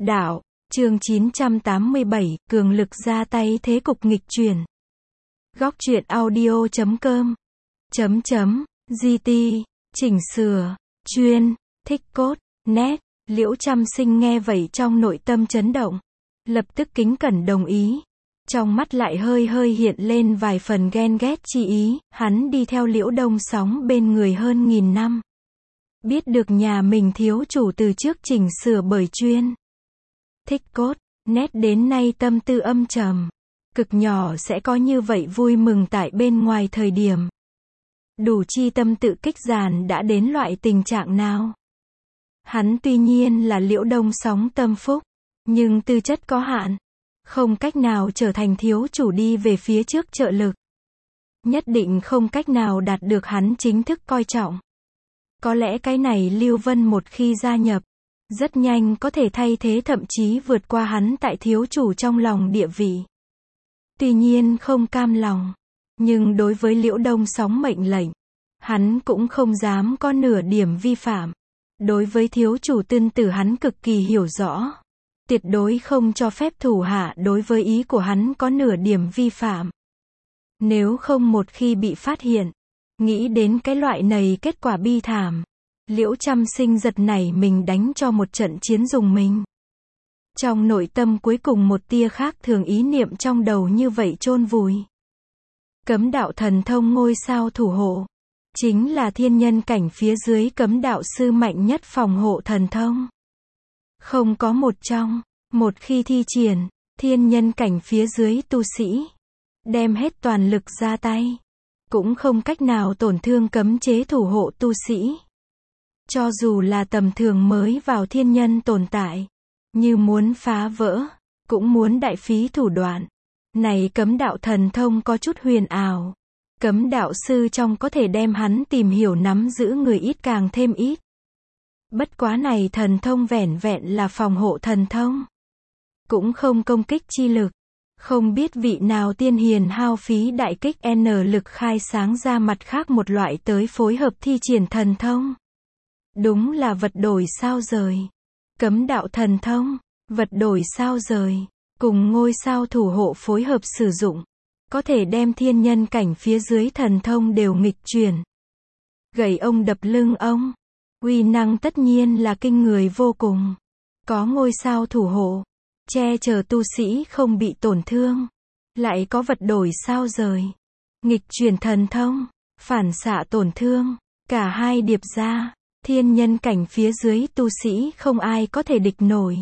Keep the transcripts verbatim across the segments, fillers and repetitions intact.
Đạo, chương chín trăm tám mươi bảy, cường lực ra tay thế cục nghịch chuyển. Góc truyện audio chấm com chấm chấm giê tê, chỉnh sửa, chuyên, thích cốt, nét. Liễu Trăm Sinh nghe vậy trong nội tâm chấn động, lập tức kính cẩn đồng ý. Trong mắt lại hơi hơi hiện lên vài phần ghen ghét chi ý, hắn đi theo Liễu Đông Sóng bên người hơn nghìn năm. Biết được nhà mình thiếu chủ từ trước chỉnh sửa bởi chuyên, thích cốt, nét đến nay tâm tư âm trầm, cực nhỏ sẽ có như vậy vui mừng tại bên ngoài thời điểm. Đủ chi tâm tự kích giàn đã đến loại tình trạng nào. Hắn tuy nhiên là Liễu Đông Sóng tâm phúc, nhưng tư chất có hạn, không cách nào trở thành thiếu chủ đi về phía trước trợ lực. Nhất định không cách nào đạt được hắn chính thức coi trọng. Có lẽ cái này Lưu Vân một khi gia nhập, rất nhanh có thể thay thế thậm chí vượt qua hắn tại thiếu chủ trong lòng địa vị. Tuy nhiên không cam lòng, nhưng đối với Liễu Đông Sóng mệnh lệnh, hắn cũng không dám có nửa điểm vi phạm. Đối với thiếu chủ Tân Tử hắn cực kỳ hiểu rõ, tuyệt đối không cho phép thủ hạ đối với ý của hắn có nửa điểm vi phạm. Nếu không một khi bị phát hiện, nghĩ đến cái loại này kết quả bi thảm, Liễu Trăm Sinh giật nảy mình đánh cho một trận chiến dùng mình. Trong nội tâm cuối cùng một tia khác thường ý niệm trong đầu như vậy chôn vùi. Cấm đạo thần thông ngôi sao thủ hộ, chính là thiên nhân cảnh phía dưới cấm đạo sư mạnh nhất phòng hộ thần thông. Không có một trong, một khi thi triển, thiên nhân cảnh phía dưới tu sĩ, đem hết toàn lực ra tay, cũng không cách nào tổn thương cấm chế thủ hộ tu sĩ. Cho dù là tầm thường mới vào thiên nhân tồn tại, như muốn phá vỡ, cũng muốn đại phí thủ đoạn. Này cấm đạo thần thông có chút huyền ảo. Cấm đạo sư trong có thể đem hắn tìm hiểu nắm giữ người ít càng thêm ít. Bất quá này thần thông vẻn vẹn là phòng hộ thần thông, cũng không công kích chi lực. Không biết vị nào tiên hiền hao phí đại kích N lực khai sáng ra mặt khác một loại tới phối hợp thi triển thần thông. Đúng là vật đổi sao rời. Cấm đạo thần thông, vật đổi sao rời, cùng ngôi sao thủ hộ phối hợp sử dụng, có thể đem thiên nhân cảnh phía dưới thần thông đều nghịch chuyển. Gậy ông đập lưng ông, uy năng tất nhiên là kinh người vô cùng. Có ngôi sao thủ hộ, che chở tu sĩ không bị tổn thương. Lại có vật đổi sao rời, nghịch chuyển thần thông, phản xạ tổn thương. Cả hai điệp ra, thiên nhân cảnh phía dưới tu sĩ không ai có thể địch nổi.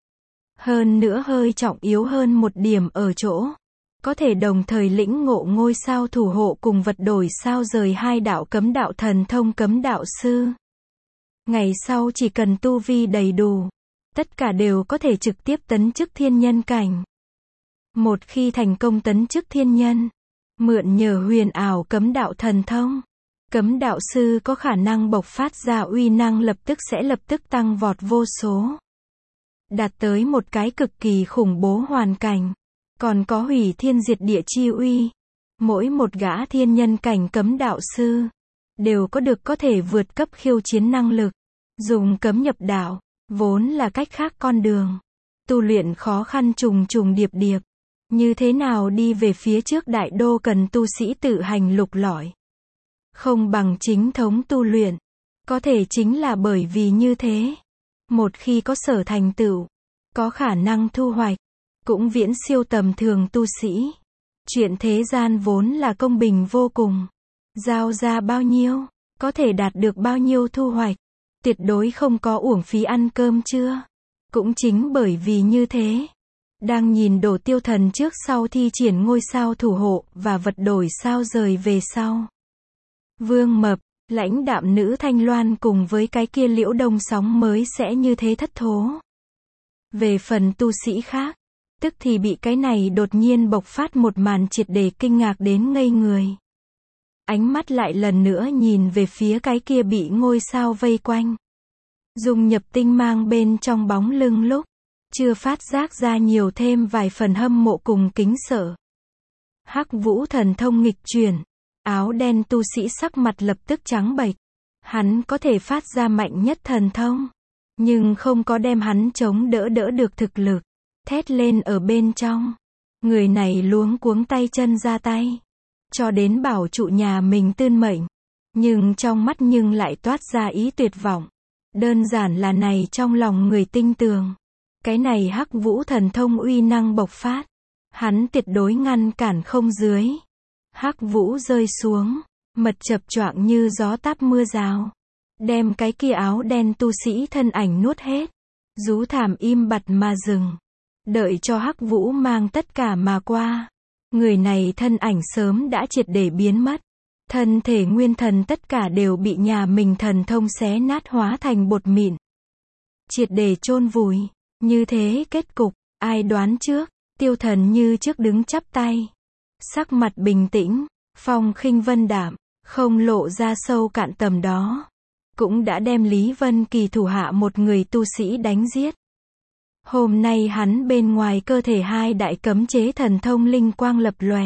Hơn nữa hơi trọng yếu hơn một điểm ở chỗ, có thể đồng thời lĩnh ngộ ngôi sao thủ hộ cùng vật đổi sao rời hai đạo cấm đạo thần thông cấm đạo sư. Ngày sau chỉ cần tu vi đầy đủ, tất cả đều có thể trực tiếp tấn chức thiên nhân cảnh. Một khi thành công tấn chức thiên nhân, mượn nhờ huyền ảo cấm đạo thần thông, cấm đạo sư có khả năng bộc phát ra uy năng lập tức sẽ lập tức tăng vọt vô số. Đạt tới một cái cực kỳ khủng bố hoàn cảnh. Còn có hủy thiên diệt địa chi uy. Mỗi một gã thiên nhân cảnh cấm đạo sư, đều có được có thể vượt cấp khiêu chiến năng lực. Dùng cấm nhập đạo, vốn là cách khác con đường. Tu luyện khó khăn trùng trùng điệp điệp. Như thế nào đi về phía trước đại đô cần tu sĩ tự hành lục lọi. Không bằng chính thống tu luyện. Có thể chính là bởi vì như thế. Một khi có sở thành tựu, có khả năng thu hoạch, cũng viễn siêu tầm thường tu sĩ. Chuyện thế gian vốn là công bình vô cùng. Giao ra bao nhiêu, có thể đạt được bao nhiêu thu hoạch. Tuyệt đối không có uổng phí ăn cơm chưa. Cũng chính bởi vì như thế, đang nhìn Đổ Tiêu Thần trước sau thi triển ngôi sao thủ hộ và vật đổi sao rời về sau. Vương Mập, lãnh đạm nữ Thanh Loan cùng với cái kia Liễu Đông Sóng mới sẽ như thế thất thố. Về phần tu sĩ khác, tức thì bị cái này đột nhiên bộc phát một màn triệt để kinh ngạc đến ngây người. Ánh mắt lại lần nữa nhìn về phía cái kia bị ngôi sao vây quanh, dung nhập tinh mang bên trong bóng lưng lúc, chưa phát giác ra nhiều thêm vài phần hâm mộ cùng kính sợ. Hắc Vũ thần thông nghịch chuyển, áo đen tu sĩ sắc mặt lập tức trắng bệch. Hắn có thể phát ra mạnh nhất thần thông, nhưng không có đem hắn chống đỡ đỡ được thực lực. Thét lên ở bên trong. Người này luống cuống tay chân ra tay. Cho đến bảo trụ nhà mình tươn mệnh. Nhưng trong mắt nhưng lại toát ra ý tuyệt vọng. Đơn giản là này trong lòng người tinh tường. Cái này Hắc Vũ thần thông uy năng bộc phát. Hắn tuyệt đối ngăn cản không dưới. Hắc Vũ rơi xuống. Mật chập choạng như gió táp mưa rào. Đem cái kia áo đen tu sĩ thân ảnh nuốt hết. Rú thảm im bặt mà dừng. Đợi cho Hắc Vũ mang tất cả mà qua. Người này thân ảnh sớm đã triệt để biến mất. Thân thể nguyên thần tất cả đều bị nhà mình thần thông xé nát hóa thành bột mịn. Triệt để chôn vùi. Như thế kết cục, ai đoán trước, Tiêu Thần như trước đứng chắp tay. Sắc mặt bình tĩnh, phong khinh vân đạm, không lộ ra sâu cạn tầm đó. Cũng đã đem Lý Vân Kỳ thủ hạ một người tu sĩ đánh giết. Hôm nay hắn bên ngoài cơ thể hai đại cấm chế thần thông linh quang lập lòe.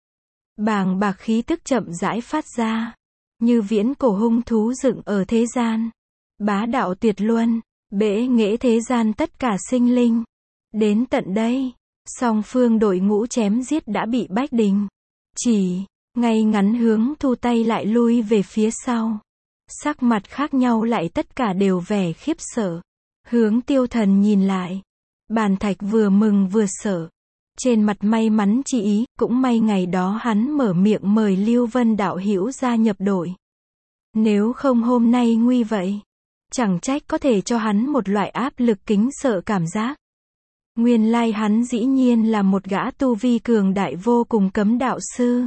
Bàng bạc khí tức chậm rãi phát ra. Như viễn cổ hung thú dựng ở thế gian. Bá đạo tuyệt luân, bẽ nghệ thế gian tất cả sinh linh. Đến tận đây, song phương đội ngũ chém giết đã bị bách đình. Chỉ, ngay ngắn hướng thu tay lại lui về phía sau. Sắc mặt khác nhau lại tất cả đều vẻ khiếp sợ. Hướng Tiêu Thần nhìn lại. Bàn Thạch vừa mừng vừa sợ. Trên mặt may mắn chi ý, cũng may ngày đó hắn mở miệng mời Lưu Vân đạo hữu gia nhập đội. Nếu không hôm nay nguy vậy. Chẳng trách có thể cho hắn một loại áp lực kính sợ cảm giác. Nguyên lai hắn dĩ nhiên là một gã tu vi cường đại vô cùng cấm đạo sư.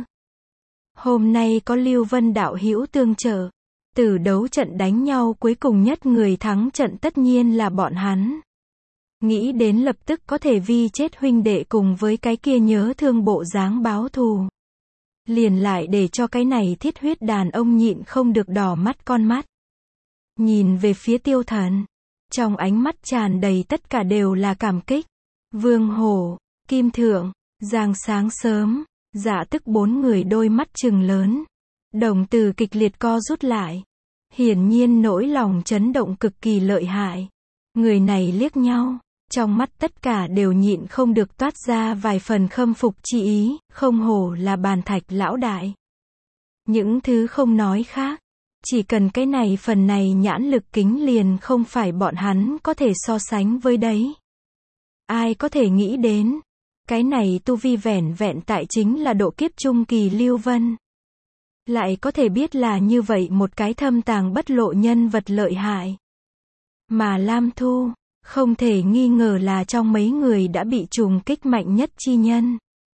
Hôm nay có Lưu Vân đạo hữu tương trợ. Từ đấu trận đánh nhau cuối cùng nhất người thắng trận tất nhiên là bọn hắn. Nghĩ đến lập tức có thể vi chết huynh đệ cùng với cái kia nhớ thương bộ dáng báo thù. Liền lại để cho cái này thiết huyết đàn ông nhịn không được đỏ mắt con mắt. Nhìn về phía Tiêu Thần. Trong ánh mắt tràn đầy tất cả đều là cảm kích. Vương Hổ, Kim Thượng, Giang Sáng Sớm, Dạ Tức bốn người đôi mắt trừng lớn. Đồng tử kịch liệt co rút lại. Hiển nhiên nỗi lòng chấn động cực kỳ lợi hại. Người này liếc nhau. Trong mắt tất cả đều nhịn không được toát ra vài phần khâm phục chi ý, không hổ là Bàn Thạch lão đại. Những thứ không nói khác. Chỉ cần cái này phần này nhãn lực kính liền không phải bọn hắn có thể so sánh với đấy. Ai có thể nghĩ đến. Cái này tu vi vẻn vẹn tại chính là độ kiếp trung kỳ Lưu Vân. Lại có thể biết là như vậy một cái thâm tàng bất lộ nhân vật lợi hại. Mà Lam Thu, không thể nghi ngờ là trong mấy người đã bị trùng kích mạnh nhất chi nhân.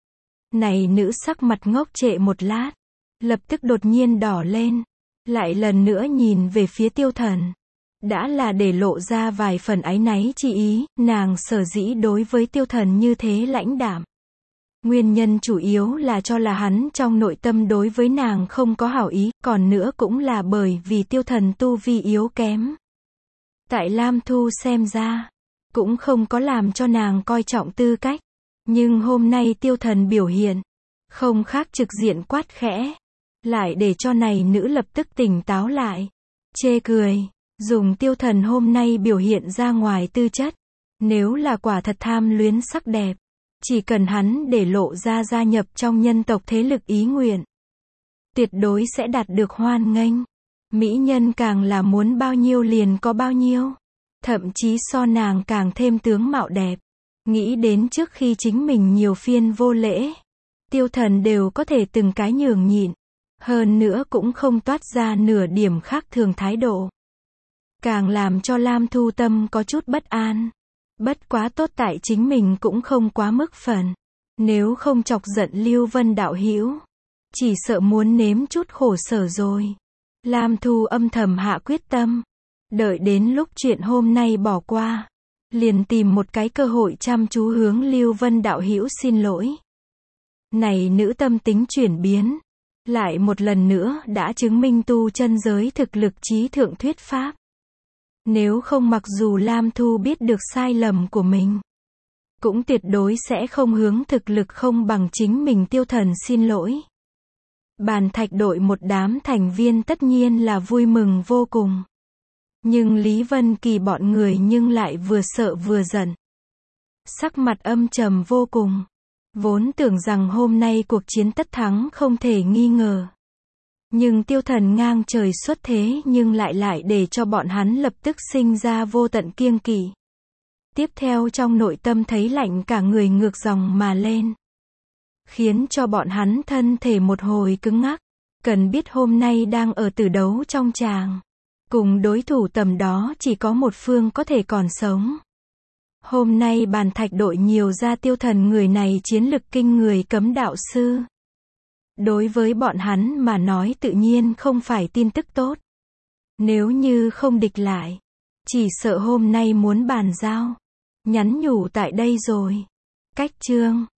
Này nữ sắc mặt ngốc trệ một lát. Lập tức đột nhiên đỏ lên. Lại lần nữa nhìn về phía Tiêu Thần. Đã là để lộ ra vài phần áy náy chi ý, nàng sở dĩ đối với Tiêu Thần như thế lãnh đạm. Nguyên nhân chủ yếu là cho là hắn trong nội tâm đối với nàng không có hảo ý, còn nữa cũng là bởi vì Tiêu Thần tu vi yếu kém. Tại Lam Thu xem ra, cũng không có làm cho nàng coi trọng tư cách. Nhưng hôm nay Tiêu Thần biểu hiện, không khác trực diện quát khẽ. Lại để cho này nữ lập tức tỉnh táo lại. Chê cười, dùng Tiêu Thần hôm nay biểu hiện ra ngoài tư chất. Nếu là quả thật tham luyến sắc đẹp. Chỉ cần hắn để lộ ra gia nhập trong nhân tộc thế lực ý nguyện. Tuyệt đối sẽ đạt được hoan nghênh. Mỹ nhân càng là muốn bao nhiêu liền có bao nhiêu. Thậm chí so nàng càng thêm tướng mạo đẹp. Nghĩ đến trước khi chính mình nhiều phiên vô lễ. Tiêu Thần đều có thể từng cái nhường nhịn. Hơn nữa cũng không toát ra nửa điểm khác thường thái độ. Càng làm cho Lam Thu tâm có chút bất an. Bất quá tốt tại chính mình cũng không quá mức phần. Nếu không chọc giận Lưu Vân đạo hữu, chỉ sợ muốn nếm chút khổ sở rồi. Lam Thu âm thầm hạ quyết tâm. Đợi đến lúc chuyện hôm nay bỏ qua. Liền tìm một cái cơ hội chăm chú hướng Lưu Vân đạo hữu xin lỗi. Này nữ tâm tính chuyển biến. Lại một lần nữa đã chứng minh tu chân giới thực lực trí thượng thuyết pháp. Nếu không mặc dù Lam Thu biết được sai lầm của mình, cũng tuyệt đối sẽ không hướng thực lực không bằng chính mình Tiêu Thần xin lỗi. Bàn Thạch đội một đám thành viên tất nhiên là vui mừng vô cùng. Nhưng Lý Vân Kỳ bọn người nhưng lại vừa sợ vừa giận. Sắc mặt âm trầm vô cùng. Vốn tưởng rằng hôm nay cuộc chiến tất thắng không thể nghi ngờ. Nhưng tiêu thần ngang trời xuất thế nhưng lại lại để cho bọn hắn lập tức sinh ra vô tận kiêng kỵ. Tiếp theo trong nội tâm thấy lạnh cả người ngược dòng mà lên. Khiến cho bọn hắn thân thể một hồi cứng ngắc. Cần biết hôm nay đang ở tử đấu trong tràng. Cùng đối thủ tầm đó chỉ có một phương có thể còn sống. Hôm nay bàn thạch đội nhiều ra tiêu thần người này chiến lực kinh người cấm đạo sư. Đối với bọn hắn mà nói tự nhiên không phải tin tức tốt. Nếu như không địch lại, chỉ sợ hôm nay muốn bàn giao. Nhắn nhủ tại đây rồi. Cách chương